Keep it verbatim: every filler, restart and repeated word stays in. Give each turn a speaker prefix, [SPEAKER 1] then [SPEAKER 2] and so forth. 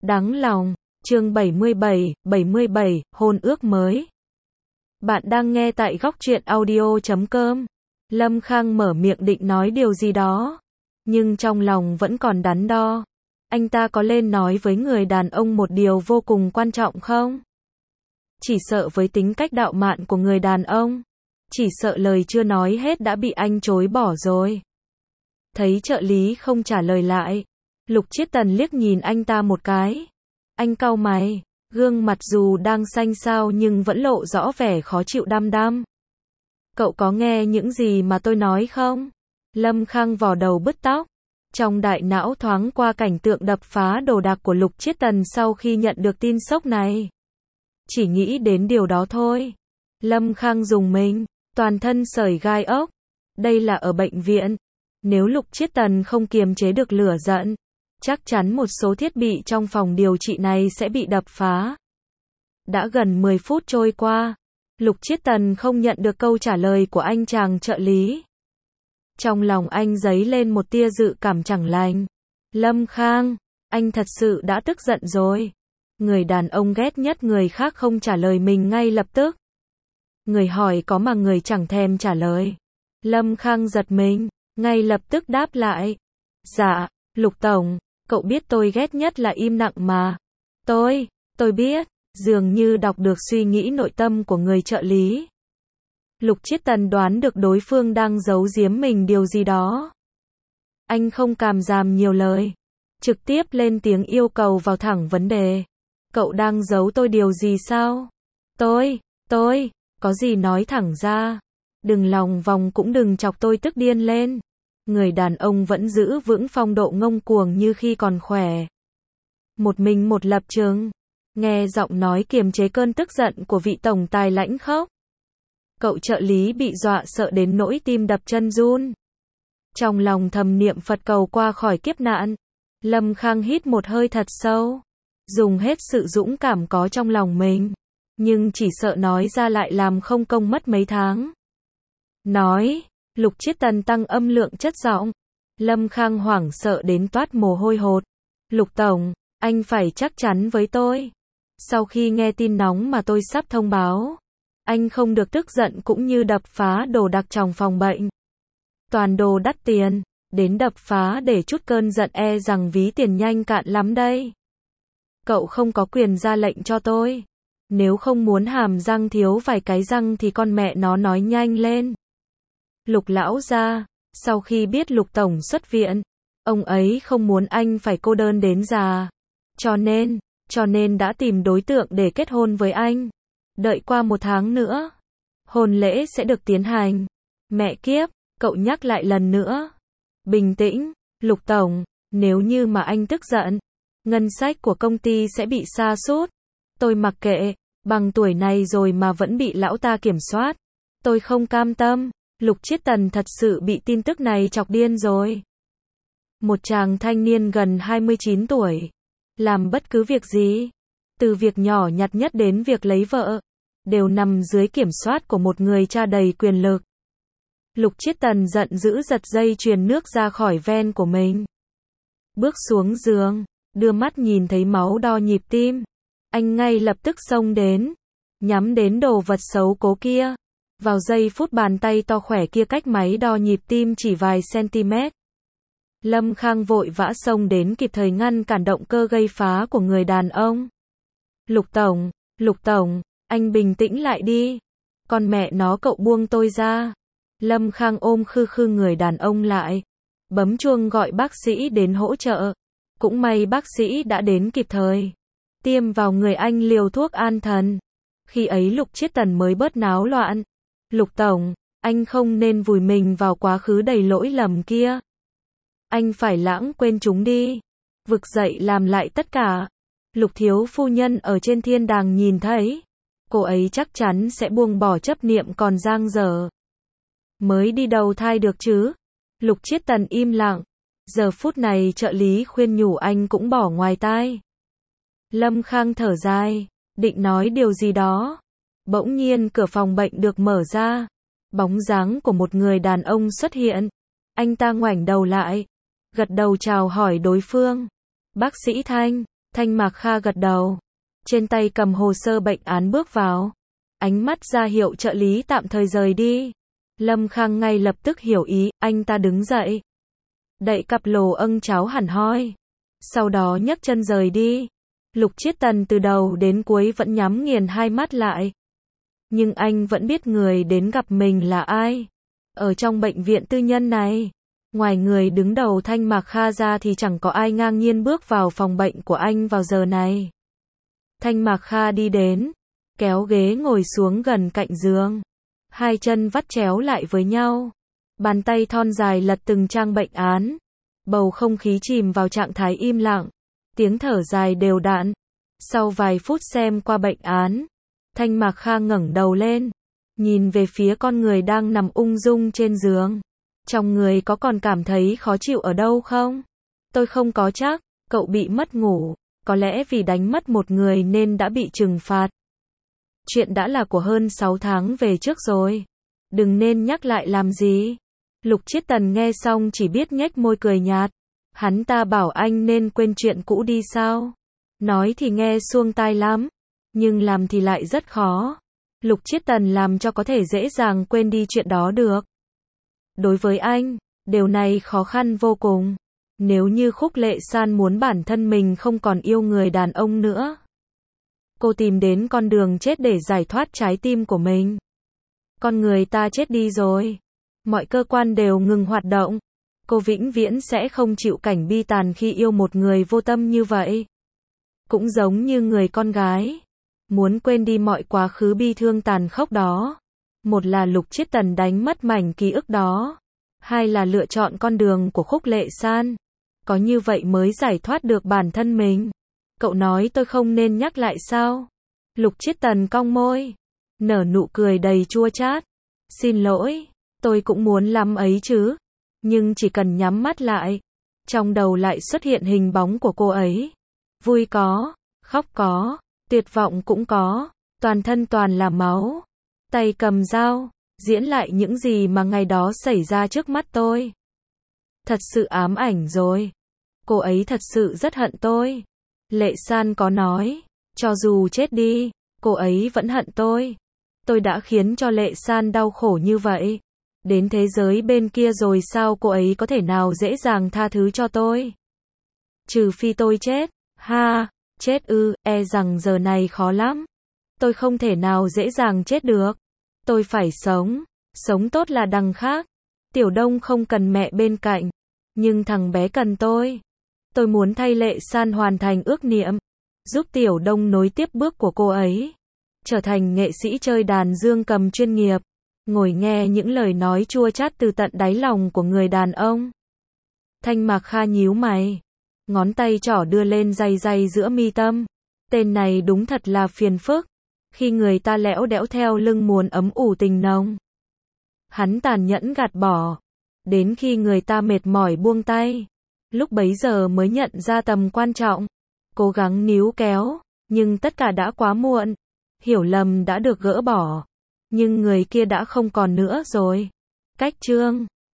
[SPEAKER 1] Đáng lòng, chương bảy mươi bảy, bảy mươi bảy, hôn ước mới. Bạn đang nghe tại góc truyện audio chấm com. Lâm Khang mở miệng định nói điều gì đó, nhưng trong lòng vẫn còn đắn đo. Anh ta có lên nói với người đàn ông một điều vô cùng quan trọng không? Chỉ sợ với tính cách đạo mạn của người đàn ông, chỉ sợ lời chưa nói hết đã bị anh chối bỏ rồi. Thấy trợ lý không trả lời lại, Lục Chiết Tần liếc nhìn anh ta một cái. Anh cau mày, gương mặt dù đang xanh xao nhưng vẫn lộ rõ vẻ khó chịu đăm đăm. Cậu có nghe những gì mà tôi nói không? Lâm Khang vò đầu bứt tóc. Trong đại não thoáng qua cảnh tượng đập phá đồ đạc của Lục Chiết Tần sau khi nhận được tin sốc này. Chỉ nghĩ đến điều đó thôi, Lâm Khang rùng mình, toàn thân sởi gai ốc. Đây là ở bệnh viện. Nếu Lục Chiết Tần không kiềm chế được lửa giận, chắc chắn một số thiết bị trong phòng điều trị này sẽ bị đập phá. Đã gần mười phút trôi qua, Lục Chiết Tần không nhận được câu trả lời của anh chàng trợ lý. Trong lòng anh dấy lên một tia dự cảm chẳng lành. Lâm Khang, anh thật sự đã tức giận rồi. Người đàn ông ghét nhất người khác không trả lời mình ngay lập tức. Người hỏi có mà người chẳng thèm trả lời. Lâm Khang giật mình, ngay lập tức đáp lại. Dạ, Lục Tổng, cậu biết tôi ghét nhất là im lặng mà. Tôi, tôi biết, dường như đọc được suy nghĩ nội tâm của người trợ lý. Lục Chiết Tần đoán được đối phương đang giấu giếm mình điều gì đó. Anh không càm ràm nhiều lời, trực tiếp lên tiếng yêu cầu vào thẳng vấn đề. Cậu đang giấu tôi điều gì sao? Tôi, tôi, có gì nói thẳng ra. Đừng lòng vòng cũng đừng chọc tôi tức điên lên. Người đàn ông vẫn giữ vững phong độ ngông cuồng như khi còn khỏe. Một mình một lập trường. Nghe giọng nói kiềm chế cơn tức giận của vị tổng tài lãnh khốc. Cậu trợ lý bị dọa sợ đến nỗi tim đập chân run. Trong lòng thầm niệm Phật cầu qua khỏi kiếp nạn. Lâm Khang hít một hơi thật sâu. Dùng hết sự dũng cảm có trong lòng mình. Nhưng chỉ sợ nói ra lại làm không công mất mấy tháng. Nói, Lục Chiết Tần tăng âm lượng chất giọng. Lâm Khang hoảng sợ đến toát mồ hôi hột. Lục Tổng, anh phải chắc chắn với tôi. Sau khi nghe tin nóng mà tôi sắp thông báo, anh không được tức giận cũng như đập phá đồ đạc trong phòng bệnh. Toàn đồ đắt tiền, đến đập phá để chút cơn giận e rằng ví tiền nhanh cạn lắm đây. Cậu không có quyền ra lệnh cho tôi. Nếu không muốn hàm răng thiếu vài cái răng thì con mẹ nó nói nhanh lên. Lục lão gia, sau khi biết Lục Tổng xuất viện, ông ấy không muốn anh phải cô đơn đến già. Cho nên, cho nên đã tìm đối tượng để kết hôn với anh. Đợi qua một tháng nữa, hôn lễ sẽ được tiến hành. Mẹ kiếp, cậu nhắc lại lần nữa. Bình tĩnh, Lục Tổng, nếu như mà anh tức giận, ngân sách của công ty sẽ bị sa sút. Tôi mặc kệ, bằng tuổi này rồi mà vẫn bị lão ta kiểm soát. Tôi không cam tâm. Lục Chiết Tần thật sự bị tin tức này chọc điên rồi. Một chàng thanh niên gần hai mươi chín tuổi, làm bất cứ việc gì, từ việc nhỏ nhặt nhất đến việc lấy vợ, đều nằm dưới kiểm soát của một người cha đầy quyền lực. Lục Chiết Tần giận dữ giật dây chuyền nước ra khỏi ven của mình. Bước xuống giường, đưa mắt nhìn thấy máu đo nhịp tim. Anh ngay lập tức xông đến, nhắm đến đồ vật xấu cố kia. Vào giây phút bàn tay to khỏe kia cách máy đo nhịp tim chỉ vài cm. Lâm Khang vội vã xông đến kịp thời ngăn cản động cơ gây phá của người đàn ông. Lục Tổng, Lục Tổng, anh bình tĩnh lại đi. Con mẹ nó cậu buông tôi ra. Lâm Khang ôm khư khư người đàn ông lại. Bấm chuông gọi bác sĩ đến hỗ trợ. Cũng may bác sĩ đã đến kịp thời. Tiêm vào người anh liều thuốc an thần. Khi ấy Lục Chiết Tần mới bớt náo loạn. Lục Tổng, anh không nên vùi mình vào quá khứ đầy lỗi lầm kia. Anh phải lãng quên chúng đi. Vực dậy làm lại tất cả. Lục thiếu phu nhân ở trên thiên đàng nhìn thấy. Cô ấy chắc chắn sẽ buông bỏ chấp niệm còn dang dở. Mới đi đầu thai được chứ. Lục Chiết Tần im lặng. Giờ phút này trợ lý khuyên nhủ anh cũng bỏ ngoài tai. Lâm Khang thở dài, định nói điều gì đó. Bỗng nhiên cửa phòng bệnh được mở ra. Bóng dáng của một người đàn ông xuất hiện. Anh ta ngoảnh đầu lại, gật đầu chào hỏi đối phương. Bác sĩ Thanh, Thanh Mạc Kha gật đầu. Trên tay cầm hồ sơ bệnh án bước vào. Ánh mắt ra hiệu trợ lý tạm thời rời đi. Lâm Khang ngay lập tức hiểu ý, anh ta đứng dậy. Đậy cặp lồ âng cháo hẳn hoi. Sau đó nhấc chân rời đi. Lục Chiết Tần từ đầu đến cuối vẫn nhắm nghiền hai mắt lại. Nhưng anh vẫn biết người đến gặp mình là ai. Ở trong bệnh viện tư nhân này, ngoài người đứng đầu Thanh Mạc Kha ra thì chẳng có ai ngang nhiên bước vào phòng bệnh của anh vào giờ này. Thanh Mạc Kha đi đến, kéo ghế ngồi xuống gần cạnh giường. Hai chân vắt chéo lại với nhau. Bàn tay thon dài lật từng trang bệnh án. Bầu không khí chìm vào trạng thái im lặng. Tiếng thở dài đều đặn. Sau vài phút xem qua bệnh án, Thanh Mạc Kha ngẩng đầu lên, nhìn về phía con người đang nằm ung dung trên giường. Trong người có còn cảm thấy khó chịu ở đâu không? Tôi không có chắc, cậu bị mất ngủ, có lẽ vì đánh mất một người nên đã bị trừng phạt. Chuyện đã là của hơn sáu tháng về trước rồi. Đừng nên nhắc lại làm gì. Lục Chiết Tần nghe xong chỉ biết nhếch môi cười nhạt. Hắn ta bảo anh nên quên chuyện cũ đi sao? Nói thì nghe suông tai lắm, nhưng làm thì lại rất khó. Lục Chiết Tần làm cho có thể dễ dàng quên đi chuyện đó được. Đối với anh, điều này khó khăn vô cùng. Nếu như Khúc Lệ San muốn bản thân mình không còn yêu người đàn ông nữa, cô tìm đến con đường chết để giải thoát trái tim của mình. Con người ta chết đi rồi, mọi cơ quan đều ngừng hoạt động. Cô vĩnh viễn sẽ không chịu cảnh bi tàn khi yêu một người vô tâm như vậy. Cũng giống như người con gái, muốn quên đi mọi quá khứ bi thương tàn khốc đó. Một là Lục Chiết Tần đánh mất mảnh ký ức đó. Hai là lựa chọn con đường của Khúc Lệ San. Có như vậy mới giải thoát được bản thân mình. Cậu nói tôi không nên nhắc lại sao? Lục Chiết Tần cong môi, nở nụ cười đầy chua chát. Xin lỗi, tôi cũng muốn lắm ấy chứ. Nhưng chỉ cần nhắm mắt lại, trong đầu lại xuất hiện hình bóng của cô ấy. Vui có, khóc có, tuyệt vọng cũng có, toàn thân toàn là máu. Tay cầm dao, diễn lại những gì mà ngày đó xảy ra trước mắt tôi. Thật sự ám ảnh rồi. Cô ấy thật sự rất hận tôi. Lệ San có nói, cho dù chết đi, cô ấy vẫn hận tôi. Tôi đã khiến cho Lệ San đau khổ như vậy. Đến thế giới bên kia rồi sao cô ấy có thể nào dễ dàng tha thứ cho tôi? Trừ phi tôi chết. Ha, chết ư, e rằng giờ này khó lắm. Tôi không thể nào dễ dàng chết được. Tôi phải sống. Sống tốt là đằng khác. Tiểu Đông không cần mẹ bên cạnh, nhưng thằng bé cần tôi. Tôi muốn thay Lệ San hoàn thành ước niệm, giúp Tiểu Đông nối tiếp bước của cô ấy, trở thành nghệ sĩ chơi đàn dương cầm chuyên nghiệp. Ngồi nghe những lời nói chua chát từ tận đáy lòng của người đàn ông. Thanh Mạc Kha nhíu mày, ngón tay trỏ đưa lên day day giữa mi tâm. Tên này đúng thật là phiền phức. Khi người ta lẽo đẽo theo lưng muốn ấm ủ tình nồng, hắn tàn nhẫn gạt bỏ. Đến khi người ta mệt mỏi buông tay, lúc bấy giờ mới nhận ra tầm quan trọng. Cố gắng níu kéo, nhưng tất cả đã quá muộn. Hiểu lầm đã được gỡ bỏ, nhưng người kia đã không còn nữa rồi. Cách chương